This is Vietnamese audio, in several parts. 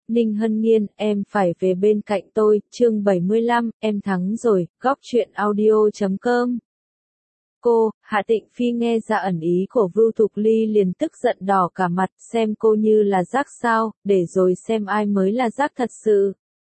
Ninh Hân Nghiên, em phải về bên cạnh tôi, chương 75, em thắng rồi, góc truyện audio.com. Cô, Hạ Tịnh Phi nghe ra ẩn ý của Vưu Thục Ly liền tức giận đỏ cả mặt, xem cô như là rác sao, để rồi xem ai mới là rác thật sự.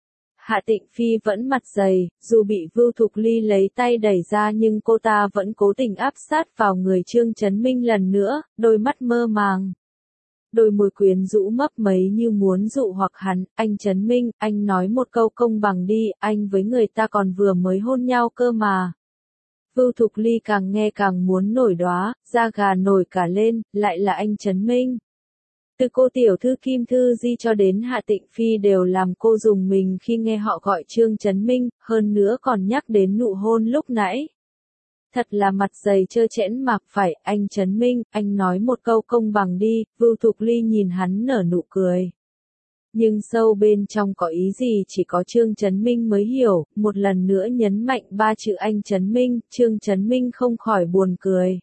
Hạ Tịnh Phi vẫn mặt dày, dù bị Vưu Thục Ly lấy tay đẩy ra nhưng cô ta vẫn cố tình áp sát vào người Trương Chấn Minh lần nữa, đôi mắt mơ màng. Đôi môi quyến rũ mấp máy như muốn dụ hoặc hắn, anh Chấn Minh, anh nói một câu công bằng đi, anh với người ta còn vừa mới hôn nhau cơ mà. Vưu Thục Ly càng nghe càng muốn nổi đoá, da gà nổi cả lên, lại là anh Chấn Minh. Từ cô tiểu thư Kim Thư Di cho đến Hạ Tịnh Phi đều làm cô rùng mình khi nghe họ gọi Trương Chấn Minh, hơn nữa còn nhắc đến nụ hôn lúc nãy. Thật là mặt dày trơ trẽn mặc phải, anh Chấn Minh, anh nói một câu công bằng đi, Vưu Thục Ly nhìn hắn nở nụ cười. Nhưng sâu bên trong có ý gì chỉ có Trương Chấn Minh mới hiểu, một lần nữa nhấn mạnh ba chữ anh Chấn Minh, Trương Chấn Minh không khỏi buồn cười.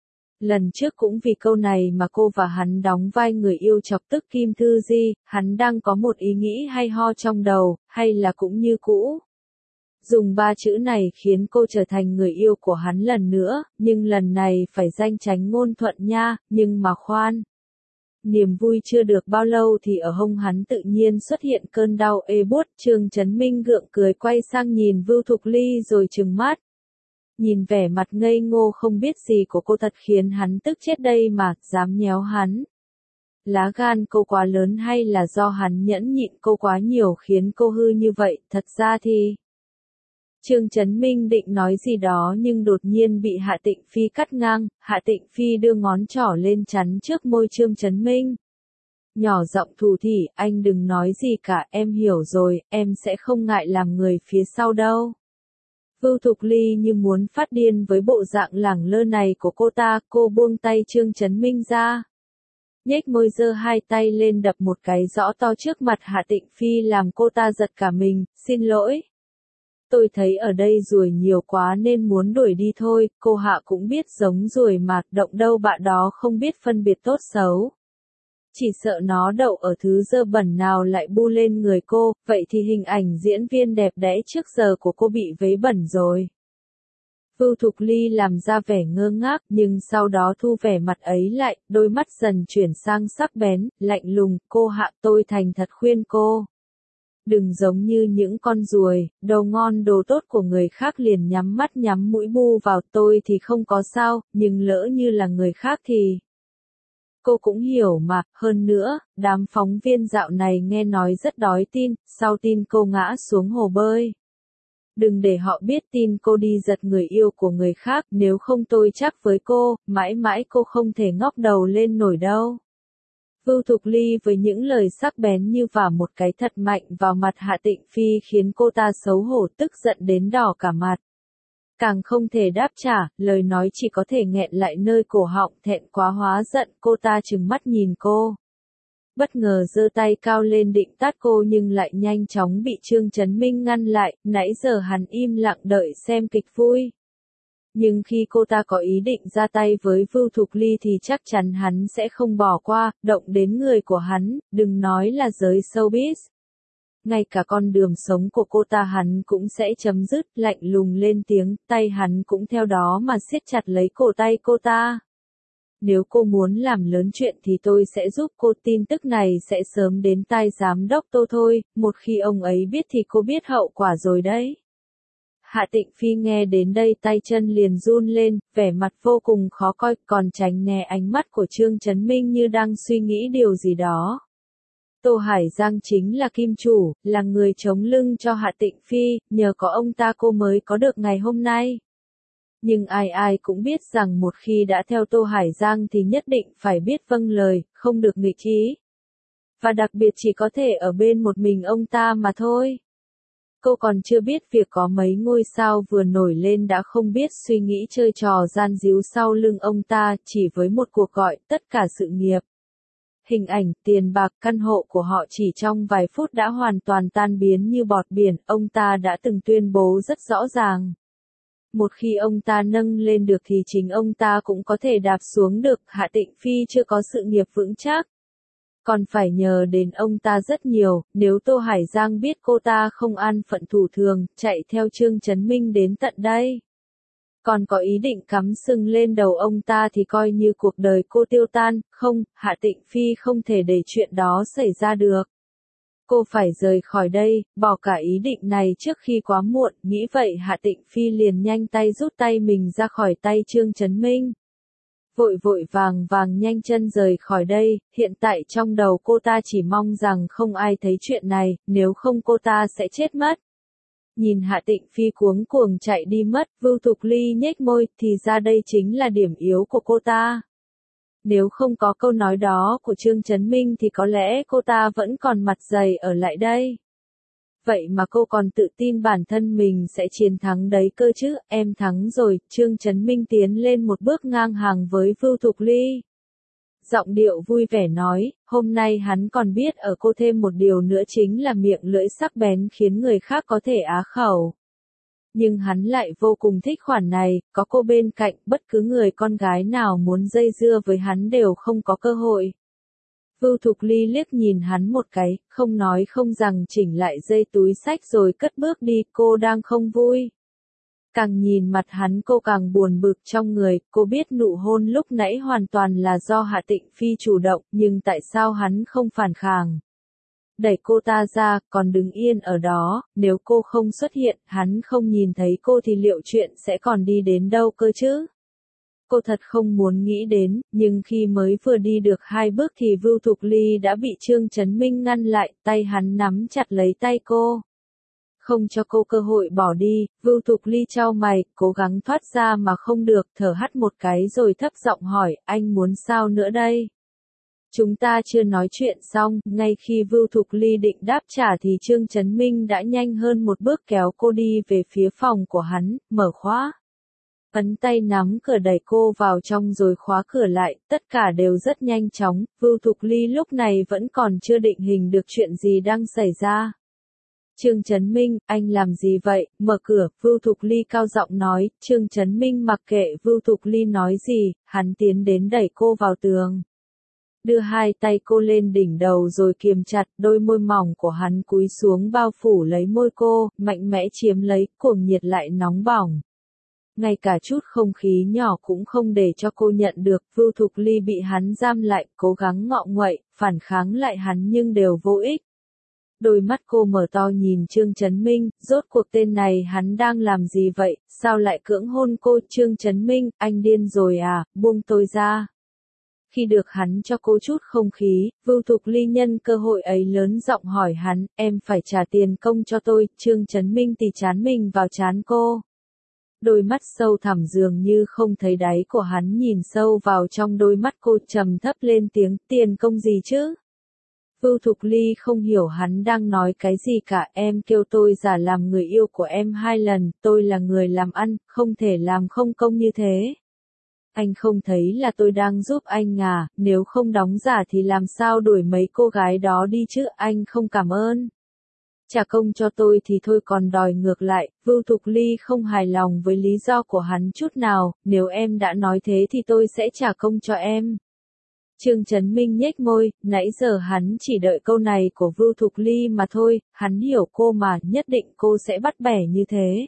Lần trước cũng vì câu này mà cô và hắn đóng vai người yêu chọc tức Kim Thư Di, hắn đang có một ý nghĩ hay ho trong đầu, hay là cũng như cũ. Dùng ba chữ này khiến cô trở thành người yêu của hắn lần nữa, nhưng lần này phải danh tránh ngôn thuận nha, nhưng mà khoan. Niềm vui chưa được bao lâu thì ở hông hắn tự nhiên xuất hiện cơn đau ê buốt, Trương Chấn Minh gượng cười quay sang nhìn Vưu Thục Ly rồi trừng mắt. Nhìn vẻ mặt ngây ngô không biết gì của cô thật khiến hắn tức chết đây mà, dám nhéo hắn. Lá gan cô quá lớn hay là do hắn nhẫn nhịn cô quá nhiều khiến cô hư như vậy, thật ra thì... Trương Chấn Minh định nói gì đó nhưng đột nhiên bị Hạ Tịnh Phi cắt ngang, Hạ Tịnh Phi đưa ngón trỏ lên chắn trước môi Trương Chấn Minh. Nhỏ giọng thủ thỉ, anh đừng nói gì cả, em hiểu rồi, em sẽ không ngại làm người phía sau đâu. Vưu Thục Ly như muốn phát điên với bộ dạng lẳng lơ này của cô ta, cô buông tay Trương Chấn Minh ra. Nhếch môi giơ hai tay lên đập một cái rõ to trước mặt Hạ Tịnh Phi làm cô ta giật cả mình, xin lỗi. Tôi thấy ở đây ruồi nhiều quá nên muốn đuổi đi thôi, cô Hạ cũng biết giống ruồi mà, động đâu bạn đó không biết phân biệt tốt xấu. Chỉ sợ nó đậu ở thứ dơ bẩn nào lại bu lên người cô, vậy thì hình ảnh diễn viên đẹp đẽ trước giờ của cô bị vấy bẩn rồi. Vưu Thục Ly làm ra vẻ ngơ ngác nhưng sau đó thu vẻ mặt ấy lại, đôi mắt dần chuyển sang sắc bén, lạnh lùng, cô Hạ tôi thành thật khuyên cô. Đừng giống như những con ruồi, đồ ngon đồ tốt của người khác liền nhắm mắt nhắm mũi bu vào tôi thì không có sao, nhưng lỡ như là người khác thì... Cô cũng hiểu mà, hơn nữa, đám phóng viên dạo này nghe nói rất đói tin, sau tin cô ngã xuống hồ bơi. Đừng để họ biết tin cô đi giật người yêu của người khác, nếu không tôi chắc với cô, mãi mãi cô không thể ngóc đầu lên nổi đâu. Vưu Thục Ly với những lời sắc bén như vả một cái thật mạnh vào mặt Hạ Tịnh Phi khiến cô ta xấu hổ tức giận đến đỏ cả mặt. Càng không thể đáp trả, lời nói chỉ có thể nghẹn lại nơi cổ họng, thẹn quá hóa giận, cô ta trừng mắt nhìn cô. Bất ngờ giơ tay cao lên định tát cô nhưng lại nhanh chóng bị Trương Chấn Minh ngăn lại, nãy giờ hắn im lặng đợi xem kịch vui. Nhưng khi cô ta có ý định ra tay với Vưu Thục Ly thì chắc chắn hắn sẽ không bỏ qua, động đến người của hắn, đừng nói là giới showbiz. Ngay cả con đường sống của cô ta hắn cũng sẽ chấm dứt, lạnh lùng lên tiếng, tay hắn cũng theo đó mà siết chặt lấy cổ tay cô ta. Nếu cô muốn làm lớn chuyện thì tôi sẽ giúp cô, tin tức này sẽ sớm đến tai giám đốc Tô thôi, một khi ông ấy biết thì cô biết hậu quả rồi đấy. Hạ Tịnh Phi nghe đến đây tay chân liền run lên, vẻ mặt vô cùng khó coi, còn tránh né ánh mắt của Trương Chấn Minh như đang suy nghĩ điều gì đó. Tô Hải Giang chính là kim chủ, là người chống lưng cho Hạ Tịnh Phi, nhờ có ông ta cô mới có được ngày hôm nay. Nhưng ai ai cũng biết rằng một khi đã theo Tô Hải Giang thì nhất định phải biết vâng lời, không được nghịch ý. Và đặc biệt chỉ có thể ở bên một mình ông ta mà thôi. Cô còn chưa biết việc có mấy ngôi sao vừa nổi lên đã không biết suy nghĩ chơi trò gian díu sau lưng ông ta chỉ với một cuộc gọi tất cả sự nghiệp. Hình ảnh, tiền bạc, căn hộ của họ chỉ trong vài phút đã hoàn toàn tan biến như bọt biển, ông ta đã từng tuyên bố rất rõ ràng. Một khi ông ta nâng lên được thì chính ông ta cũng có thể đạp xuống được, Hạ Tịnh Phi chưa có sự nghiệp vững chắc. Còn phải nhờ đến ông ta rất nhiều, nếu Tô Hải Giang biết cô ta không an phận thủ thường, chạy theo Trương Chấn Minh đến tận đây. Còn có ý định cắm sừng lên đầu ông ta thì coi như cuộc đời cô tiêu tan, không, Hạ Tịnh Phi không thể để chuyện đó xảy ra được. Cô phải rời khỏi đây, bỏ cả ý định này trước khi quá muộn, nghĩ vậy Hạ Tịnh Phi liền nhanh tay rút tay mình ra khỏi tay Trương Chấn Minh. Vội vội vàng vàng nhanh chân rời khỏi đây, hiện tại trong đầu cô ta chỉ mong rằng không ai thấy chuyện này, nếu không cô ta sẽ chết mất. Nhìn Hạ Tịnh Phi cuống cuồng chạy đi mất, Vưu Thục Ly nhếch môi, thì ra đây chính là điểm yếu của cô ta. Nếu không có câu nói đó của Trương Chấn Minh thì có lẽ cô ta vẫn còn mặt dày ở lại đây. Vậy mà cô còn tự tin bản thân mình sẽ chiến thắng đấy cơ chứ, em thắng rồi, Trương Chấn Minh tiến lên một bước ngang hàng với Vưu Thục Ly. Giọng điệu vui vẻ nói, hôm nay hắn còn biết ở cô thêm một điều nữa chính là miệng lưỡi sắc bén khiến người khác có thể á khẩu. Nhưng hắn lại vô cùng thích khoản này, có cô bên cạnh, bất cứ người con gái nào muốn dây dưa với hắn đều không có cơ hội. Vưu Thục Ly liếc nhìn hắn một cái, không nói không rằng chỉnh lại dây túi xách rồi cất bước đi, cô đang không vui. Càng nhìn mặt hắn cô càng buồn bực trong người, cô biết nụ hôn lúc nãy hoàn toàn là do Hạ Tịnh Phi chủ động, nhưng tại sao hắn không phản kháng? Đẩy cô ta ra, còn đứng yên ở đó, nếu cô không xuất hiện, hắn không nhìn thấy cô thì liệu chuyện sẽ còn đi đến đâu cơ chứ? Cô thật không muốn nghĩ đến, nhưng khi mới vừa đi được 2 bước thì Vưu Thục Ly đã bị Trương Chấn Minh ngăn lại, tay hắn nắm chặt lấy tay cô. Không cho cô cơ hội bỏ đi, Vưu Thục Ly chau mày, cố gắng thoát ra mà không được, thở hắt một cái rồi thấp giọng hỏi, anh muốn sao nữa đây? Chúng ta chưa nói chuyện xong, ngay khi Vưu Thục Ly định đáp trả thì Trương Chấn Minh đã nhanh hơn một bước kéo cô đi về phía phòng của hắn, mở khóa. Ấn tay nắm cửa đẩy cô vào trong rồi khóa cửa lại, tất cả đều rất nhanh chóng, Vưu Thục Ly lúc này vẫn còn chưa định hình được chuyện gì đang xảy ra. Trương Chấn Minh, anh làm gì vậy, mở cửa, Vưu Thục Ly cao giọng nói, Trương Chấn Minh mặc kệ Vưu Thục Ly nói gì, hắn tiến đến đẩy cô vào tường. Đưa hai tay cô lên đỉnh đầu rồi kiềm chặt, đôi môi mỏng của hắn cúi xuống bao phủ lấy môi cô, mạnh mẽ chiếm lấy, cuồng nhiệt lại nóng bỏng. Ngay cả chút không khí nhỏ cũng không để cho cô nhận được, Vưu Thục Ly bị hắn giam lại, cố gắng ngọ nguậy, phản kháng lại hắn nhưng đều vô ích. Đôi mắt cô mở to nhìn Trương Chấn Minh, rốt cuộc tên này hắn đang làm gì vậy, sao lại cưỡng hôn cô, Trương Chấn Minh, anh điên rồi à, buông tôi ra. Khi được hắn cho cô chút không khí, Vưu Thục Ly nhân cơ hội ấy lớn giọng hỏi hắn, em phải trả tiền công cho tôi, Trương Chấn Minh tì chán mình vào chán cô. Đôi mắt sâu thẳm dường như không thấy đáy của hắn nhìn sâu vào trong đôi mắt cô trầm thấp lên tiếng, tiền công gì chứ? Vưu Thục Ly không hiểu hắn đang nói cái gì cả, em kêu tôi giả làm người yêu của em 2 lần, tôi là người làm ăn, không thể làm không công như thế. Anh không thấy là tôi đang giúp anh à, nếu không đóng giả thì làm sao đuổi mấy cô gái đó đi chứ, anh không cảm ơn. Trả công cho tôi thì thôi còn đòi ngược lại, Vưu Thục Ly không hài lòng với lý do của hắn chút nào, nếu em đã nói thế thì tôi sẽ trả công cho em. Trương Chấn Minh nhếch môi, nãy giờ hắn chỉ đợi câu này của Vưu Thục Ly mà thôi, hắn hiểu cô mà, nhất định cô sẽ bắt bẻ như thế.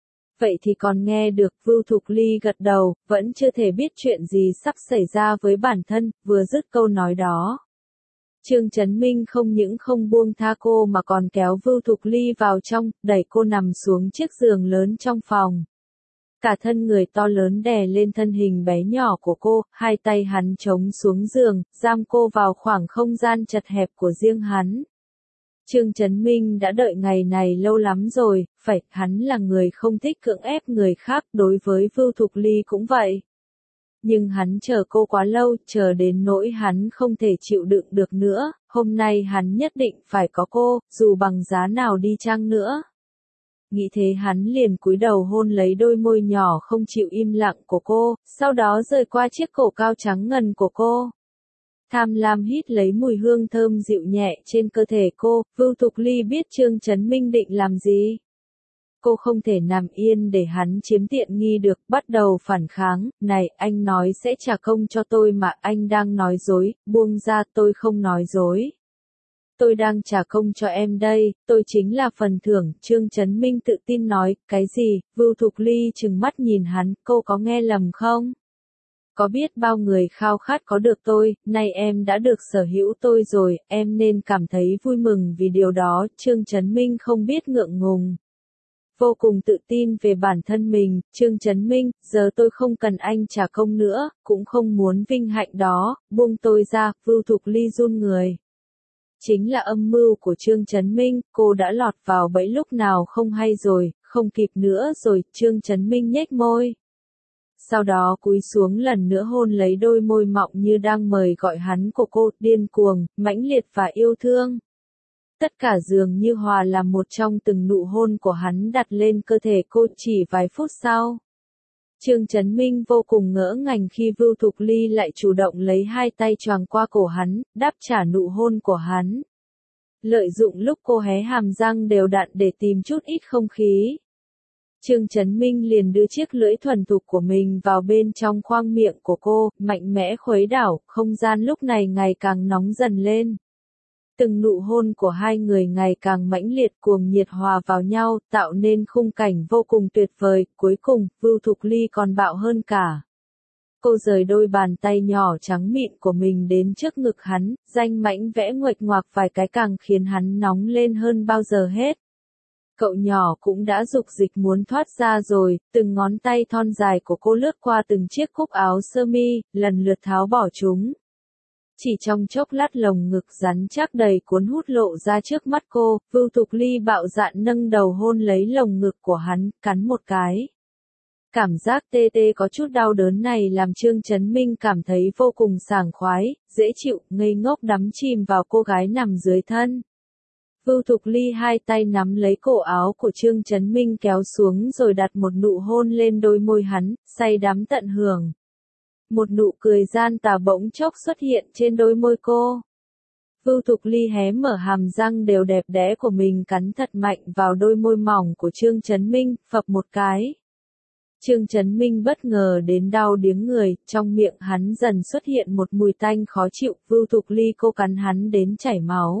Vậy thì còn nghe được, Vưu Thục Ly gật đầu, vẫn chưa thể biết chuyện gì sắp xảy ra với bản thân, vừa dứt câu nói đó. Trương Chấn Minh không những không buông tha cô mà còn kéo Vưu Thục Ly vào trong, đẩy cô nằm xuống chiếc giường lớn trong phòng. Cả thân người to lớn đè lên thân hình bé nhỏ của cô, hai tay hắn chống xuống giường, giam cô vào khoảng không gian chật hẹp của riêng hắn. Trương Chấn Minh đã đợi ngày này lâu lắm rồi, phải, hắn là người không thích cưỡng ép người khác, đối với Vưu Thục Ly cũng vậy. Nhưng hắn chờ cô quá lâu, chờ đến nỗi hắn không thể chịu đựng được nữa, hôm nay hắn nhất định phải có cô, dù bằng giá nào đi chăng nữa. Nghĩ thế hắn liền cúi đầu hôn lấy đôi môi nhỏ không chịu im lặng của cô, sau đó rời qua chiếc cổ cao trắng ngần của cô. Tham lam hít lấy mùi hương thơm dịu nhẹ trên cơ thể cô, Vưu Thục Ly biết Trương Chấn Minh định làm gì. Cô không thể nằm yên để hắn chiếm tiện nghi được, bắt đầu phản kháng, này, anh nói sẽ trả công cho tôi mà anh đang nói dối, buông ra, tôi không nói dối. Tôi đang trả công cho em đây, tôi chính là phần thưởng, Trương Chấn Minh tự tin nói, cái gì, Vưu Thục Ly trừng mắt nhìn hắn, cô có nghe lầm không? Có biết bao người khao khát có được tôi, nay em đã được sở hữu tôi rồi, em nên cảm thấy vui mừng vì điều đó, Trương Chấn Minh không biết ngượng ngùng. Vô cùng tự tin về bản thân mình, Trương Chấn Minh, giờ tôi không cần anh trả công nữa, cũng không muốn vinh hạnh đó, buông tôi ra, Vưu Thục Ly run người. Chính là âm mưu của Trương Chấn Minh, cô đã lọt vào bẫy lúc nào không hay rồi, không kịp nữa rồi, Trương Chấn Minh nhếch môi. Sau đó cúi xuống lần nữa hôn lấy đôi môi mọng như đang mời gọi hắn của cô, điên cuồng, mãnh liệt và yêu thương. Tất cả dường như hòa làm một trong từng nụ hôn của hắn đặt lên cơ thể cô chỉ vài phút sau. Trương Chấn Minh vô cùng ngỡ ngàng khi Vưu Thục Ly lại chủ động lấy hai tay choàng qua cổ hắn, đáp trả nụ hôn của hắn. Lợi dụng lúc cô hé hàm răng đều đặn để tìm chút ít không khí. Trương Chấn Minh liền đưa chiếc lưỡi thuần thục của mình vào bên trong khoang miệng của cô, mạnh mẽ khuấy đảo, không gian lúc này ngày càng nóng dần lên. Từng nụ hôn của hai người ngày càng mãnh liệt cuồng nhiệt hòa vào nhau, tạo nên khung cảnh vô cùng tuyệt vời, cuối cùng, Vưu Thục Ly còn bạo hơn cả. Cô rời đôi bàn tay nhỏ trắng mịn của mình đến trước ngực hắn, danh mãnh vẽ nguệch ngoạc vài cái càng khiến hắn nóng lên hơn bao giờ hết. Cậu nhỏ cũng đã dục dịch muốn thoát ra rồi, từng ngón tay thon dài của cô lướt qua từng chiếc cúc áo sơ mi, lần lượt tháo bỏ chúng. Chỉ trong chốc lát lồng ngực rắn chắc đầy cuốn hút lộ ra trước mắt cô, Vưu Thục Ly bạo dạn nâng đầu hôn lấy lồng ngực của hắn, cắn một cái. Cảm giác tê tê có chút đau đớn này làm Trương Chấn Minh cảm thấy vô cùng sảng khoái, dễ chịu, ngây ngốc đắm chìm vào cô gái nằm dưới thân. Vưu Thục Ly hai tay nắm lấy cổ áo của Trương Chấn Minh kéo xuống rồi đặt một nụ hôn lên đôi môi hắn, say đắm tận hưởng. Một nụ cười gian tà bỗng chốc xuất hiện trên đôi môi cô. Vưu Thục Ly hé mở hàm răng đều đẹp đẽ của mình cắn thật mạnh vào đôi môi mỏng của Trương Chấn Minh, phập một cái. Trương Chấn Minh bất ngờ đến đau điếng người, trong miệng hắn dần xuất hiện một mùi tanh khó chịu, Vưu Thục Ly cô cắn hắn đến chảy máu.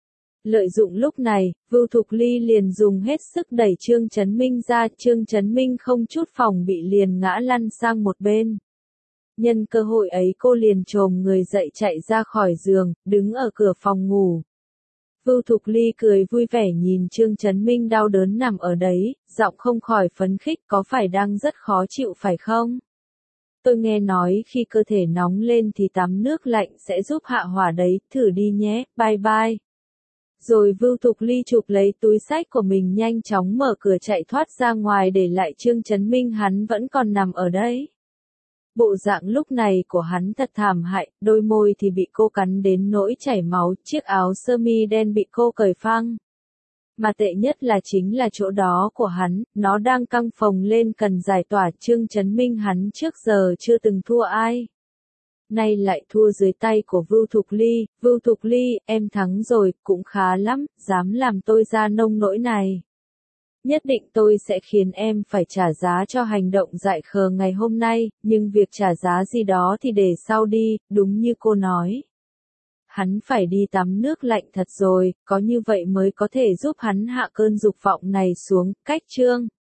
Lợi dụng lúc này, Vưu Thục Ly liền dùng hết sức đẩy Trương Chấn Minh ra, Trương Chấn Minh không chút phòng bị liền ngã lăn sang một bên. Nhân cơ hội ấy cô liền chồm người dậy chạy ra khỏi giường, đứng ở cửa phòng ngủ. Vưu Thục Ly cười vui vẻ nhìn Trương Chấn Minh đau đớn nằm ở đấy, giọng không khỏi phấn khích, có phải đang rất khó chịu phải không? Tôi nghe nói khi cơ thể nóng lên thì tắm nước lạnh sẽ giúp hạ hỏa đấy, thử đi nhé, bye bye. Rồi Vưu Thục Ly chụp lấy túi xách của mình nhanh chóng mở cửa chạy thoát ra ngoài để lại Trương Chấn Minh hắn vẫn còn nằm ở đấy. Bộ dạng lúc này của hắn thật thảm hại, đôi môi thì bị cô cắn đến nỗi chảy máu, chiếc áo sơ mi đen bị cô cởi phăng. Mà tệ nhất là chính là chỗ đó của hắn, nó đang căng phồng lên cần giải tỏa. Trương Chấn Minh hắn trước giờ chưa từng thua ai. Nay lại thua dưới tay của Vưu Thục Ly, Vưu Thục Ly, em thắng rồi, cũng khá lắm, dám làm tôi ra nông nỗi này. Nhất định tôi sẽ khiến em phải trả giá cho hành động dại khờ ngày hôm nay, nhưng việc trả giá gì đó thì để sau đi, đúng như cô nói. Hắn phải đi tắm nước lạnh thật rồi, có như vậy mới có thể giúp hắn hạ cơn dục vọng này xuống, cách Trương.